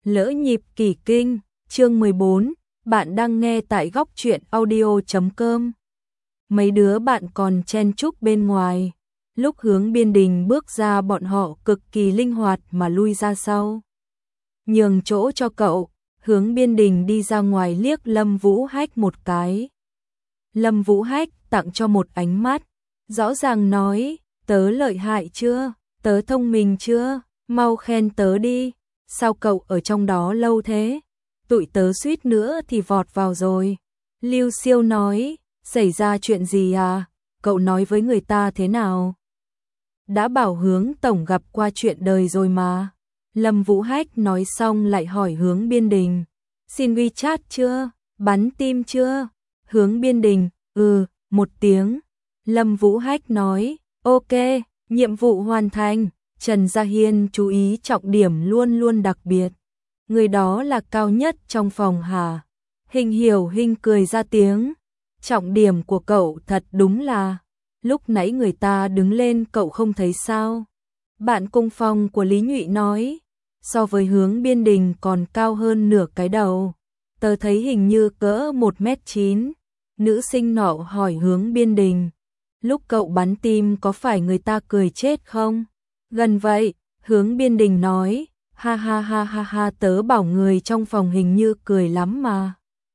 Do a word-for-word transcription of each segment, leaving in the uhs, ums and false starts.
Lỡ nhịp kỳ kinh, chương mười bốn, bạn đang nghe tại góc truyện audio chấm com. Mấy đứa bạn còn chen chúc bên ngoài. Lúc Hướng Biên Đình bước ra, bọn họ cực kỳ linh hoạt mà lui ra sau. Nhường chỗ cho cậu, Hướng Biên Đình đi ra ngoài liếc Lâm Vũ Hách một cái. Lâm Vũ Hách tặng cho một ánh mắt, rõ ràng nói, tớ lợi hại chưa, tớ thông minh chưa, mau khen tớ đi, sao cậu ở trong đó lâu thế, tụi tớ suýt nữa thì vọt vào rồi. Lưu Siêu nói, xảy ra chuyện gì à, cậu nói với người ta thế nào? Đã bảo Hướng Tổng gặp qua chuyện đời rồi mà. Lâm Vũ Hách nói xong lại hỏi Hướng Biên Đình, xin WeChat chưa, bắn tim chưa? Hướng Biên Đình, ừ, một tiếng. Lâm Vũ Hách nói, ok, nhiệm vụ hoàn thành. Trần Gia Hiên chú ý trọng điểm luôn luôn đặc biệt. Người đó là cao nhất trong phòng hả? Hình Hiểu Hinh cười ra tiếng. Trọng điểm của cậu thật đúng là, lúc nãy người ta đứng lên cậu không thấy sao? Bạn cùng phòng của Lý Nhụy nói, so với Hướng Biên Đình còn cao hơn nửa cái đầu. Tớ thấy hình như cỡ một mét chín. Nữ sinh nọ hỏi Hướng Biên Đình, lúc cậu bắn tim có phải người ta cười chết không? Gần vậy, Hướng Biên Đình nói, ha ha ha ha ha, tớ bảo người trong phòng hình như cười lắm mà.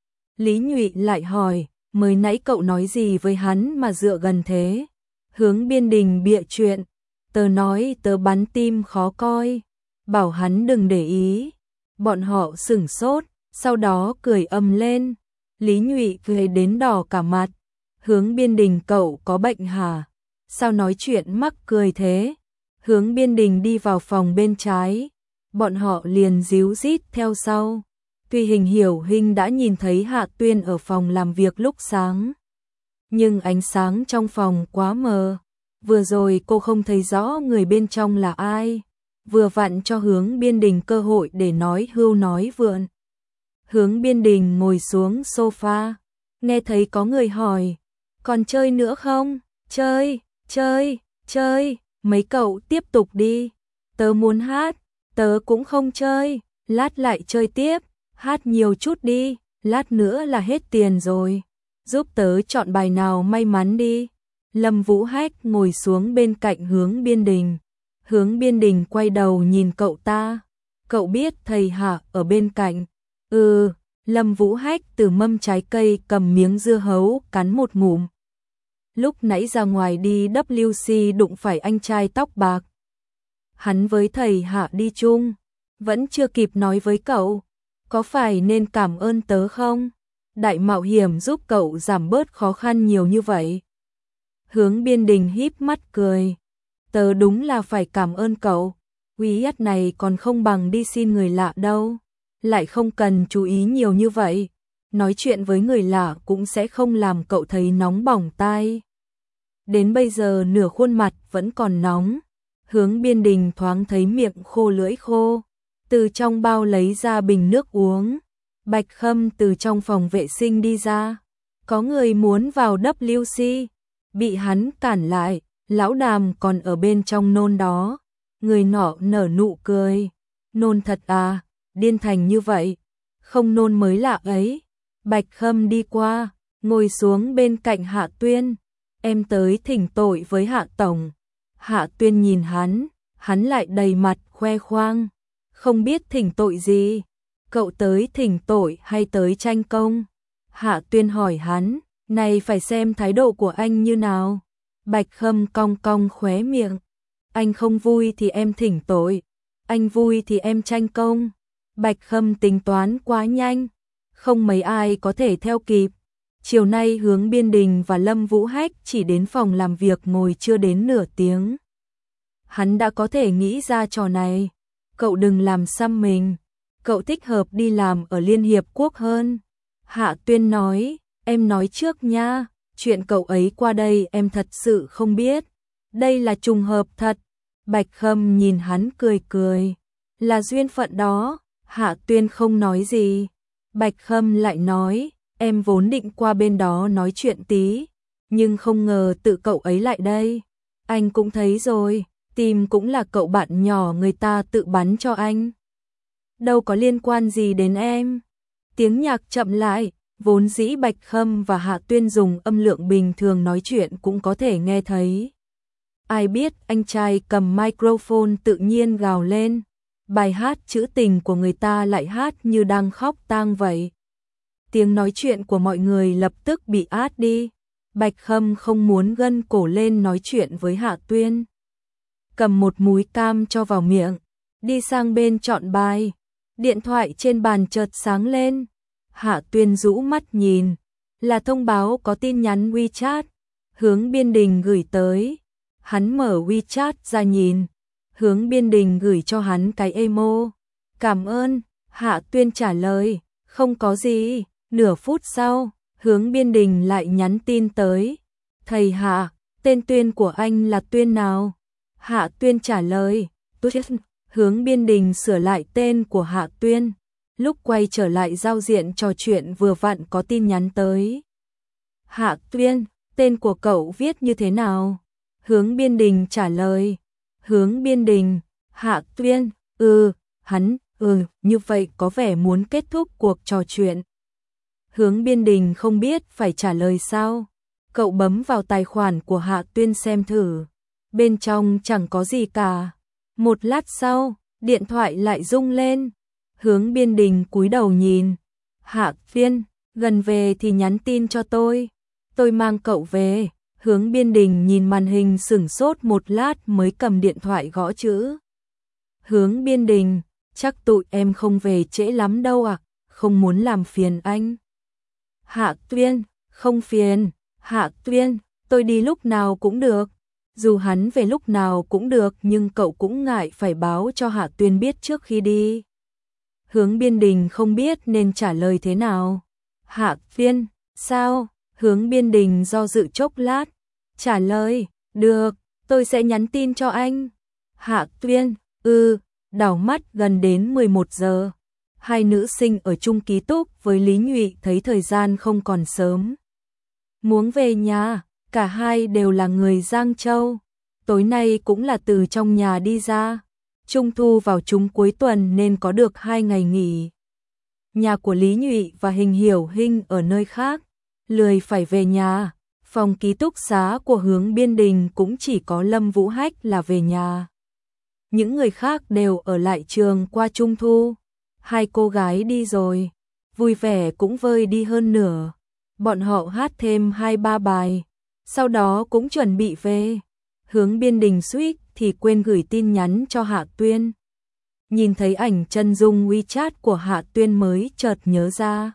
Lý Nhụy lại hỏi, mới nãy cậu nói gì với hắn mà dựa gần thế? Hướng Biên Đình bịa chuyện, tớ nói tớ bắn tim khó coi, bảo hắn đừng để ý. Bọn họ sửng sốt, sau đó cười ầm lên. Lý Nhụy cười đến đỏ cả mặt. Hướng Biên Đình, cậu có bệnh hả? Sao nói chuyện mắc cười thế? Hướng Biên Đình đi vào phòng bên trái, bọn họ liền díu dít theo sau. Tuy Hình Hiểu Hinh đã nhìn thấy Hạ Tuyên ở phòng làm việc lúc sáng, nhưng ánh sáng trong phòng quá mờ. Vừa rồi cô không thấy rõ người bên trong là ai, vừa vặn cho Hướng Biên Đình cơ hội để nói hưu nói vượn. Hướng Biên Đình ngồi xuống sofa, nghe thấy có người hỏi, còn chơi nữa không? Chơi, chơi, chơi. Mấy cậu tiếp tục đi, tớ muốn hát, tớ cũng không chơi, lát lại chơi tiếp, hát nhiều chút đi, lát nữa là hết tiền rồi, giúp tớ chọn bài nào may mắn đi. Lâm Vũ Hách ngồi xuống bên cạnh Hướng Biên Đình. Hướng Biên Đình quay đầu nhìn cậu ta, cậu biết thầy Hạ ở bên cạnh? Ừ. Lâm Vũ Hách từ mâm trái cây cầm miếng dưa hấu cắn một ngụm. Lúc nãy ra ngoài đi W C đụng phải anh trai tóc bạc. Hắn với thầy Hạ đi chung, vẫn chưa kịp nói với cậu, có phải nên cảm ơn tớ không? Đại mạo hiểm giúp cậu giảm bớt khó khăn nhiều như vậy. Hướng Biên Đình híp mắt cười, tớ đúng là phải cảm ơn cậu, quý ắt này còn không bằng đi xin người lạ đâu, lại không cần chú ý nhiều như vậy. Nói chuyện với người lạ cũng sẽ không làm cậu thấy nóng bỏng tai. Đến bây giờ nửa khuôn mặt vẫn còn nóng. Hướng Biên Đình thoáng thấy miệng khô lưỡi khô, từ trong bao lấy ra bình nước uống. Bạch Khâm từ trong phòng vệ sinh đi ra, có người muốn vào W C, bị hắn cản lại. Lão Đàm còn ở bên trong nôn đó. Người nọ nở nụ cười, nôn thật à, điên thành như vậy, không nôn mới lạ ấy. Bạch Khâm đi qua, ngồi xuống bên cạnh Hạ Tuyên. Em tới thỉnh tội với Hạ Tổng. Hạ Tuyên nhìn hắn, hắn lại đầy mặt khoe khoang. Không biết thỉnh tội gì, cậu tới thỉnh tội hay tới tranh công? Hạ Tuyên hỏi hắn, này phải xem thái độ của anh như nào. Bạch Khâm cong cong khóe miệng. Anh không vui thì em thỉnh tội, anh vui thì em tranh công. Bạch Khâm tính toán quá nhanh, không mấy ai có thể theo kịp. Chiều nay Hướng Biên Đình và Lâm Vũ Hách chỉ đến phòng làm việc ngồi chưa đến nửa tiếng. Hắn đã có thể nghĩ ra trò này. Cậu đừng làm xăm mình, cậu thích hợp đi làm ở Liên Hiệp Quốc hơn. Hạ Tuyên nói, em nói trước nha, chuyện cậu ấy qua đây em thật sự không biết. Đây là trùng hợp thật. Bạch Khâm nhìn hắn cười cười, là duyên phận đó. Hạ Tuyên không nói gì. Bạch Khâm lại nói, em vốn định qua bên đó nói chuyện tí, nhưng không ngờ tự cậu ấy lại đây. Anh cũng thấy rồi, tim cũng là cậu bạn nhỏ người ta tự bắn cho anh. đâu có liên quan gì đến em. Tiếng nhạc chậm lại, vốn dĩ Bạch Khâm và Hạ Tuyên dùng âm lượng bình thường nói chuyện cũng có thể nghe thấy. Ai biết anh trai cầm microphone tự nhiên gào lên, bài hát trữ tình của người ta lại hát như đang khóc tang vậy. Tiếng nói chuyện của mọi người lập tức bị át đi. Bạch Khâm không muốn gân cổ lên nói chuyện với Hạ Tuyên. Cầm một múi cam cho vào miệng, đi sang bên chọn bài. Điện thoại trên bàn chợt sáng lên. Hạ Tuyên rũ mắt nhìn, là thông báo có tin nhắn WeChat, Hướng Biên Đình gửi tới. Hắn mở WeChat ra nhìn, Hướng Biên Đình gửi cho hắn cái emo. Cảm ơn, Hạ Tuyên trả lời, không có gì. Nửa phút sau, Hướng Biên Đình lại nhắn tin tới. Thầy Hạ, tên Tuyên của anh là Tuyên nào? Hạ Tuyên trả lời, Tuyên. Hướng Biên Đình sửa lại tên của Hạ Tuyên. Lúc quay trở lại giao diện trò chuyện vừa vặn có tin nhắn tới. Hạ Tuyên, tên của cậu viết như thế nào? Hướng Biên Đình trả lời. Hướng Biên Đình, Hạ Tuyên, ừ, hắn, ừ, như vậy có vẻ muốn kết thúc cuộc trò chuyện. Hướng Biên Đình không biết phải trả lời sao. Cậu bấm vào tài khoản của Hạ Tuyên xem thử. Bên trong chẳng có gì cả. Một lát sau, điện thoại lại rung lên. Hướng Biên Đình cúi đầu nhìn. Hạ Tuyên, gần về thì nhắn tin cho tôi. Tôi mang cậu về. Hướng Biên Đình nhìn màn hình sửng sốt một lát mới cầm điện thoại gõ chữ. Hướng Biên Đình, chắc tụi em không về trễ lắm đâu ạ, à? Không muốn làm phiền anh. Hạ Tuyên, không phiền. Hạ Tuyên, tôi đi lúc nào cũng được. Dù hắn về lúc nào cũng được nhưng cậu cũng ngại phải báo cho Hạ Tuyên biết trước khi đi. Hướng Biên Đình không biết nên trả lời thế nào. Hạ Tuyên, sao? Hướng Biên Đình do dự chốc lát, trả lời, được, tôi sẽ nhắn tin cho anh. Hạ Tuyên, ừ, đảo mắt gần đến mười một giờ. Hai nữ sinh ở chung ký túc với Lý Nhụy thấy thời gian không còn sớm. Muốn về nhà, cả hai đều là người Giang Châu. Tối nay cũng là từ trong nhà đi ra. Trung thu vào chúng cuối tuần nên có được hai ngày nghỉ. Nhà của Lý Nhụy và Hình Hiểu Hinh ở nơi khác. Lười phải về nhà, phòng ký túc xá của Hướng Biên Đình cũng chỉ có Lâm Vũ Hách là về nhà. Những người khác đều ở lại trường qua Trung thu. Hai cô gái đi rồi, vui vẻ cũng vơi đi hơn nửa. Bọn họ hát thêm hai ba bài, sau đó cũng chuẩn bị về. Hướng Biên Đình suýt thì quên gửi tin nhắn cho Hạ Tuyên. Nhìn thấy ảnh chân dung WeChat của Hạ Tuyên mới chợt nhớ ra.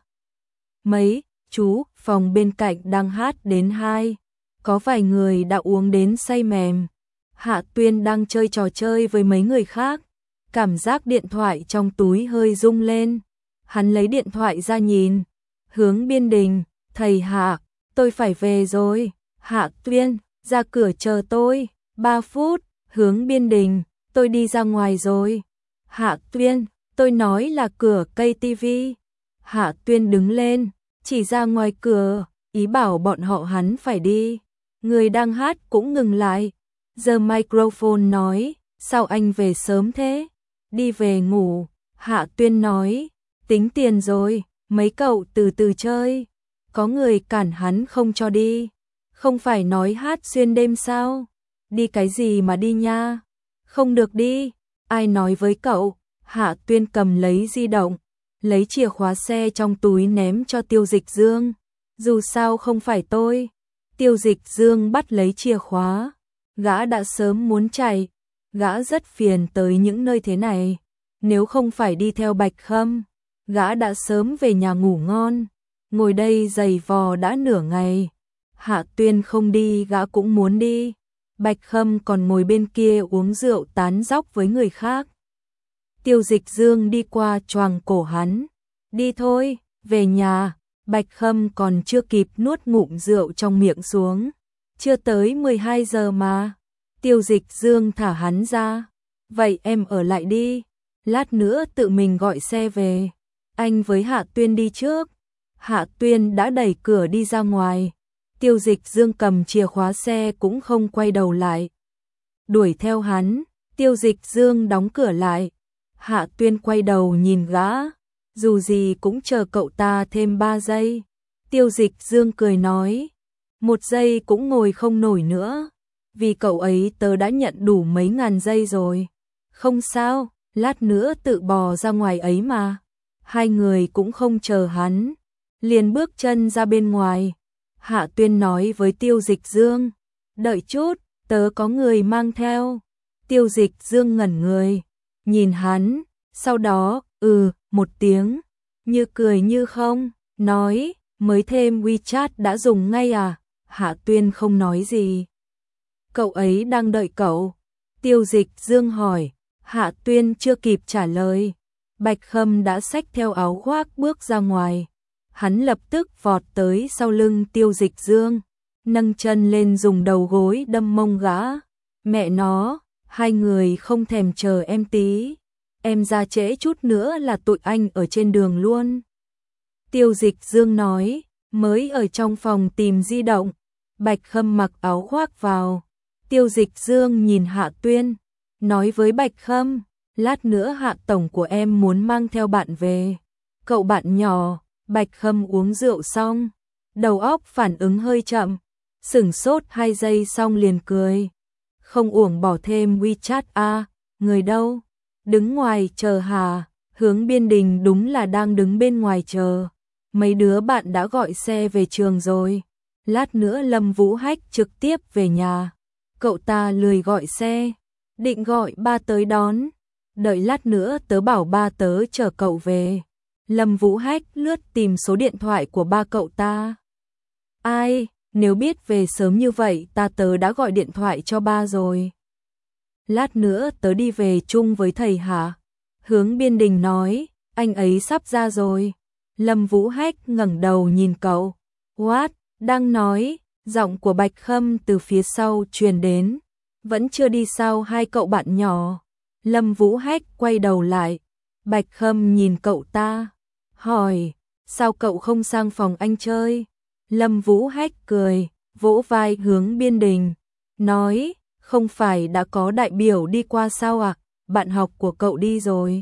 Mấy, chú, phòng bên cạnh đang hát đến hai. Có vài người đã uống đến say mềm. Hạ Tuyên đang chơi trò chơi với mấy người khác. Cảm giác điện thoại trong túi hơi rung lên. Hắn lấy điện thoại ra nhìn. Hướng Biên Đình, thầy Hạ, tôi phải về rồi. Hạ Tuyên, ra cửa chờ tôi. Ba phút, Hướng Biên Đình, tôi đi ra ngoài rồi. Hạ Tuyên, tôi nói là cửa cây tivi. Hạ Tuyên đứng lên, chỉ ra ngoài cửa, ý bảo bọn họ hắn phải đi. Người đang hát cũng ngừng lại. Giờ microphone nói, sao anh về sớm thế? Đi về ngủ. Hạ Tuyên nói, tính tiền rồi, mấy cậu từ từ chơi. Có người cản hắn không cho đi. Không phải nói hát xuyên đêm sao? Đi cái gì mà đi nha? Không được đi. Ai nói với cậu? Hạ Tuyên cầm lấy di động, lấy chìa khóa xe trong túi ném cho Tiêu Dịch Dương. Dù sao không phải tôi. Tiêu Dịch Dương bắt lấy chìa khóa. Gã đã sớm muốn chạy. Gã rất phiền tới những nơi thế này. Nếu không phải đi theo Bạch Khâm, gã đã sớm về nhà ngủ ngon. Ngồi đây giày vò đã nửa ngày. Hạ Tuyên không đi gã cũng muốn đi. Bạch Khâm còn ngồi bên kia uống rượu tán dóc với người khác. Tiêu Dịch Dương đi qua choàng cổ hắn. Đi thôi, về nhà. Bạch Khâm còn chưa kịp nuốt ngụm rượu trong miệng xuống. Chưa tới mười hai giờ mà. Tiêu Dịch Dương thả hắn ra. Vậy em ở lại đi. Lát nữa tự mình gọi xe về. Anh với Hạ Tuyên đi trước. Hạ Tuyên đã đẩy cửa đi ra ngoài. Tiêu Dịch Dương cầm chìa khóa xe cũng không quay đầu lại. Đuổi theo hắn. Tiêu Dịch Dương đóng cửa lại. Hạ Tuyên quay đầu nhìn gã, dù gì cũng chờ cậu ta thêm ba giây. Tiêu Dịch Dương cười nói, một giây cũng ngồi không nổi nữa, vì cậu ấy tớ đã nhận đủ mấy ngàn giây rồi. Không sao, lát nữa tự bò ra ngoài ấy mà. Hai người cũng không chờ hắn, liền bước chân ra bên ngoài. Hạ Tuyên nói với Tiêu Dịch Dương, đợi chút, tớ có người mang theo. Tiêu Dịch Dương ngẩn người, nhìn hắn, sau đó, ừ, một tiếng, như cười như không, nói, mới thêm WeChat đã dùng ngay à? Hạ Tuyên không nói gì. Cậu ấy đang đợi cậu. Tiêu Dịch Dương hỏi, Hạ Tuyên chưa kịp trả lời. Bạch Khâm đã xách theo áo khoác bước ra ngoài. Hắn lập tức vọt tới sau lưng Tiêu Dịch Dương, nâng chân lên dùng đầu gối đâm mông gã. Mẹ nó, hai người không thèm chờ em tí. Em ra trễ chút nữa là tụi anh ở trên đường luôn. Tiêu Dịch Dương nói, mới ở trong phòng tìm di động. Bạch Khâm mặc áo khoác vào. Tiêu Dịch Dương nhìn Hạ Tuyên, nói với Bạch Khâm, lát nữa Hạ tổng của em muốn mang theo bạn về. Cậu bạn nhỏ. Bạch Khâm uống rượu xong, đầu óc phản ứng hơi chậm, sửng sốt hai giây xong liền cười. Không uổng bỏ thêm WeChat à, người đâu? Đứng ngoài chờ hả? Hướng Biên Đình đúng là đang đứng bên ngoài chờ. Mấy đứa bạn đã gọi xe về trường rồi. Lát nữa Lâm Vũ Hách trực tiếp về nhà. Cậu ta lười gọi xe, định gọi ba tới đón. Đợi lát nữa tớ bảo ba tớ chở cậu về. Lâm Vũ Hách lướt tìm số điện thoại của ba cậu ta. Ai, nếu biết về sớm như vậy ta tớ đã gọi điện thoại cho ba rồi. Lát nữa tớ đi về chung với thầy hả? Hướng Biên Đình nói, anh ấy sắp ra rồi. Lâm Vũ Hách ngẩng đầu nhìn cậu. What? Đang nói, giọng của Bạch Khâm từ phía sau truyền đến. Vẫn chưa đi sao hai cậu bạn nhỏ? Lâm Vũ Hách quay đầu lại. Bạch Khâm nhìn cậu ta, hỏi, sao cậu không sang phòng anh chơi? Lâm Vũ Hách cười, vỗ vai Hướng Biên Đình, nói, không phải đã có đại biểu đi qua sao à? Bạn học của cậu đi rồi.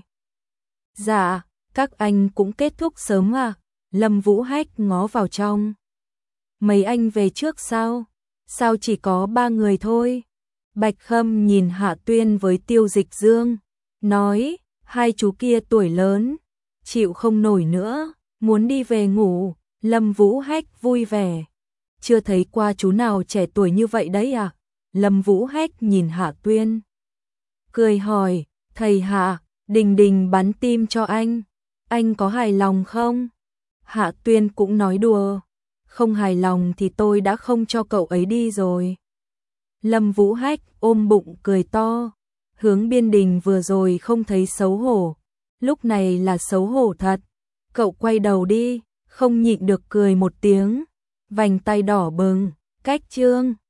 Dạ, các anh cũng kết thúc sớm à? Lâm Vũ Hách ngó vào trong. Mấy anh về trước sao? Sao chỉ có ba người thôi? Bạch Khâm nhìn Hạ Tuyên với Tiêu Dịch Dương, nói, hai chú kia tuổi lớn, chịu không nổi nữa, muốn đi về ngủ. Lâm Vũ Hách vui vẻ, chưa thấy qua chú nào trẻ tuổi như vậy đấy à? Lâm Vũ Hách nhìn Hạ Tuyên, cười hỏi, thầy Hạ, Đình Đình bắn tim cho anh, anh có hài lòng không? Hạ Tuyên cũng nói đùa, không hài lòng thì tôi đã không cho cậu ấy đi rồi. Lâm Vũ Hách ôm bụng cười to. Hướng Biên Đình vừa rồi không thấy xấu hổ, lúc này là xấu hổ thật. Cậu quay đầu đi, không nhịn được cười một tiếng, vành tay đỏ bừng, cách chương.